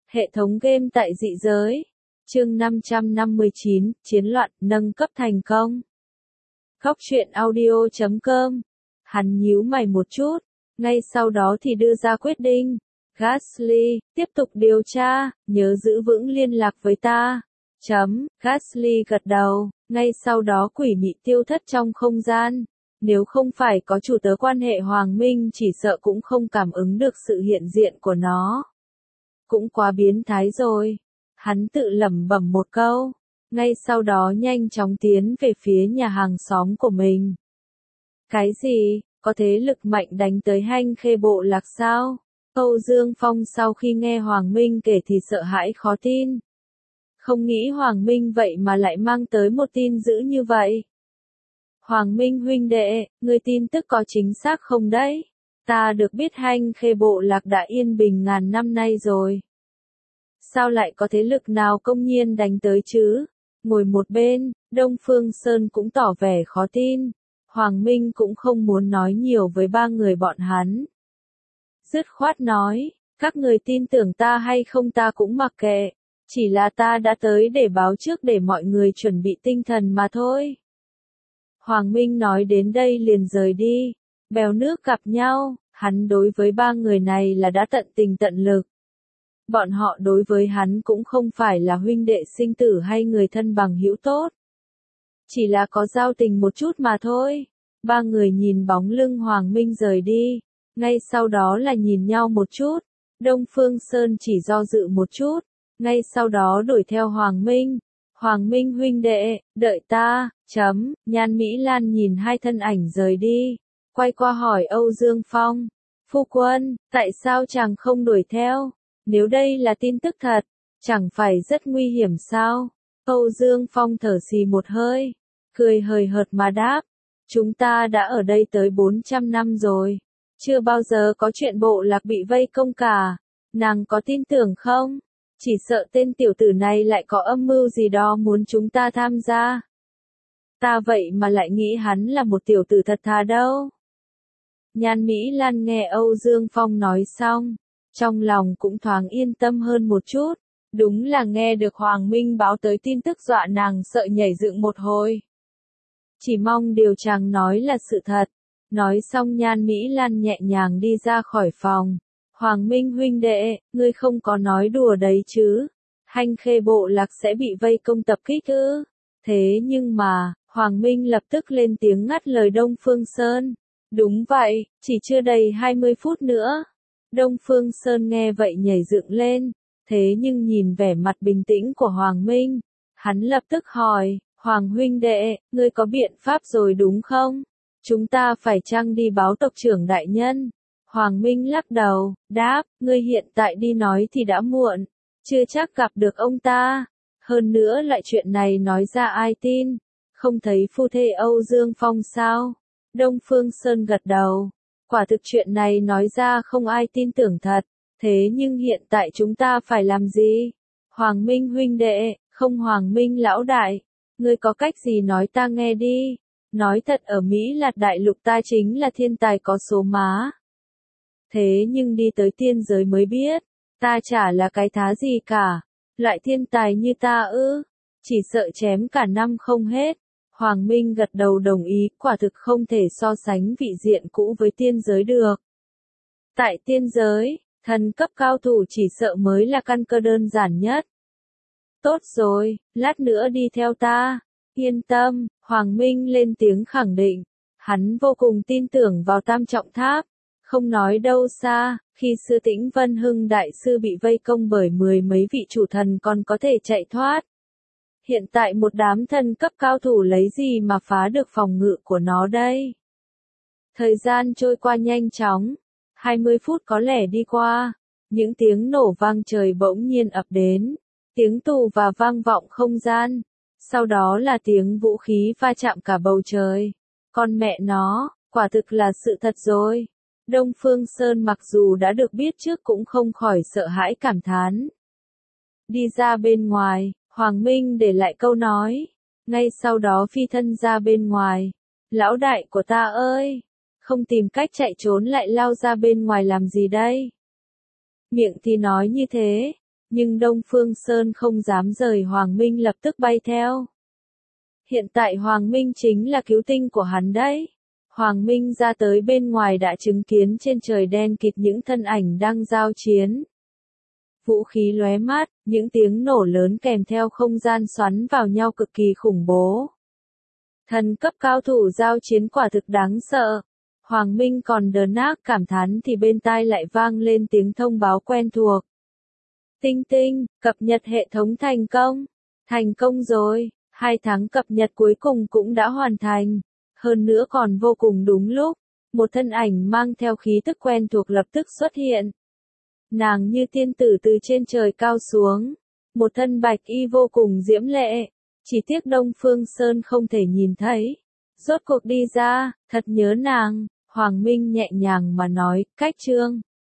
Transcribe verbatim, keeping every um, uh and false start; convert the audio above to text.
Hệ thống game tại dị giới. Chương năm trăm năm mươi chín, Chiến loạn, nâng cấp thành công. Góc truyện audio chấm com. Hắn nhíu mày một chút, ngay sau đó thì đưa ra quyết định. Ghastly, tiếp tục điều tra, nhớ giữ vững liên lạc với ta. Chấm, Ghastly gật đầu, ngay sau đó quỷ mị tiêu thất trong không gian. Nếu không phải có chủ tớ quan hệ Hoàng Minh chỉ sợ cũng không cảm ứng được sự hiện diện của nó. Cũng quá biến thái rồi. Hắn tự lẩm bẩm một câu, ngay sau đó nhanh chóng tiến về phía nhà hàng xóm của mình. Cái gì, có thế lực mạnh đánh tới Hanh Khê Bộ Lạc sao? Âu Dương Phong sau khi nghe Hoàng Minh kể thì sợ hãi khó tin. Không nghĩ Hoàng Minh vậy mà lại mang tới một tin dữ như vậy. Hoàng Minh huynh đệ, người tin tức có chính xác không đấy? Ta được biết Hanh Khê Bộ Lạc đã yên bình ngàn năm nay rồi. Sao lại có thế lực nào công nhiên đánh tới chứ? Ngồi một bên, Đông Phương Sơn cũng tỏ vẻ khó tin. Hoàng Minh cũng không muốn nói nhiều với ba người bọn hắn. Dứt khoát nói, các người tin tưởng ta hay không ta cũng mặc kệ. Chỉ là ta đã tới để báo trước để mọi người chuẩn bị tinh thần mà thôi. Hoàng Minh nói đến đây liền rời đi. Bèo nước gặp nhau, hắn đối với ba người này là đã tận tình tận lực. Bọn họ đối với hắn cũng không phải là huynh đệ sinh tử hay người thân bằng hữu tốt. Chỉ là có giao tình một chút mà thôi. Ba người nhìn bóng lưng Hoàng Minh rời đi. Ngay sau đó là nhìn nhau một chút. Đông Phương Sơn chỉ do dự một chút. Ngay sau đó đuổi theo Hoàng Minh. Hoàng Minh huynh đệ, đợi ta, chấm, Nhan Mỹ Lan nhìn hai thân ảnh rời đi. Quay qua hỏi Âu Dương Phong. Phu quân, tại sao chàng không đuổi theo? Nếu đây là tin tức thật, chẳng phải rất nguy hiểm sao? Âu Dương Phong thở xì một hơi, cười hời hợt mà đáp. Chúng ta đã ở đây tới bốn trăm năm rồi. Chưa bao giờ có chuyện bộ lạc bị vây công cả. Nàng có tin tưởng không? Chỉ sợ tên tiểu tử này lại có âm mưu gì đó muốn chúng ta tham gia. Ta vậy mà lại nghĩ hắn là một tiểu tử thật thà đâu. Nhan Mỹ Lan nghe Âu Dương Phong nói xong. Trong lòng cũng thoáng yên tâm hơn một chút. Đúng là nghe được Hoàng Minh báo tới tin tức dọa nàng sợ nhảy dựng một hồi. Chỉ mong điều chàng nói là sự thật. Nói xong Nhan Mỹ Lan nhẹ nhàng đi ra khỏi phòng. Hoàng Minh huynh đệ, ngươi không có nói đùa đấy chứ. Hanh Khê Bộ Lạc sẽ bị vây công tập kích ư? Thế nhưng mà, Hoàng Minh lập tức lên tiếng ngắt lời Đông Phương Sơn. Đúng vậy, chỉ chưa đầy hai mươi phút nữa. Đông Phương Sơn nghe vậy nhảy dựng lên, thế nhưng nhìn vẻ mặt bình tĩnh của Hoàng Minh, hắn lập tức hỏi, Hoàng huynh đệ, ngươi có biện pháp rồi đúng không? Chúng ta phải chăng đi báo tộc trưởng đại nhân? Hoàng Minh lắc đầu, đáp, ngươi hiện tại đi nói thì đã muộn, chưa chắc gặp được ông ta. Hơn nữa lại chuyện này nói ra ai tin, không thấy phu thê Âu Dương Phong sao? Đông Phương Sơn gật đầu. Quả thực chuyện này nói ra không ai tin tưởng thật, thế nhưng hiện tại chúng ta phải làm gì? Hoàng Minh huynh đệ, không Hoàng Minh lão đại, ngươi có cách gì nói ta nghe đi. Nói thật ở Mỹ Lạt đại lục ta chính là thiên tài có số má. Thế nhưng đi tới tiên giới mới biết, ta chả là cái thá gì cả. Loại thiên tài như ta ư, chỉ sợ chém cả năm không hết. Hoàng Minh gật đầu đồng ý, quả thực không thể so sánh vị diện cũ với tiên giới được. Tại tiên giới, thần cấp cao thủ chỉ sợ mới là căn cơ đơn giản nhất. Tốt rồi, lát nữa đi theo ta. Yên tâm, Hoàng Minh lên tiếng khẳng định. Hắn vô cùng tin tưởng vào Tam Trọng Tháp. Không nói đâu xa, khi Sư Tĩnh Vân Hưng đại sư bị vây công bởi mười mấy vị chủ thần còn có thể chạy thoát. Hiện tại một đám thần cấp cao thủ lấy gì mà phá được phòng ngự của nó đây? Thời gian trôi qua nhanh chóng, hai mươi phút có lẽ đi qua, những tiếng nổ vang trời bỗng nhiên ập đến, tiếng tù và vang vọng không gian, sau đó là tiếng vũ khí va chạm cả bầu trời. Con mẹ nó, quả thực là sự thật rồi. Đông Phương Sơn mặc dù đã được biết trước cũng không khỏi sợ hãi cảm thán. Đi ra bên ngoài. Hoàng Minh để lại câu nói, ngay sau đó phi thân ra bên ngoài. Lão đại của ta ơi, không tìm cách chạy trốn lại lao ra bên ngoài làm gì đây? Miệng thì nói như thế, Nhưng Đông Phương Sơn không dám rời Hoàng Minh lập tức bay theo. Hiện tại Hoàng Minh chính là cứu tinh của hắn đấy. Hoàng Minh ra tới bên ngoài đã chứng kiến trên trời đen kịt những thân ảnh đang giao chiến. Vũ khí lóe mát, những tiếng nổ lớn kèm theo không gian xoắn vào nhau cực kỳ khủng bố. Thần cấp cao thủ giao chiến quả thực đáng sợ. Hoàng Minh còn đờ nác cảm thán thì bên tai lại vang lên tiếng thông báo quen thuộc. Tinh tinh, cập nhật hệ thống thành công. Thành công rồi, hai tháng cập nhật cuối cùng cũng đã hoàn thành. Hơn nữa còn vô cùng đúng lúc, một thân ảnh mang theo khí tức quen thuộc lập tức xuất hiện. Nàng như tiên tử từ trên trời cao xuống, một thân bạch y vô cùng diễm lệ, chỉ tiếc Đông Phương Sơn không thể nhìn thấy. Rốt cuộc đi ra, thật nhớ nàng, Hoàng Minh nhẹ nhàng mà nói, cách chương.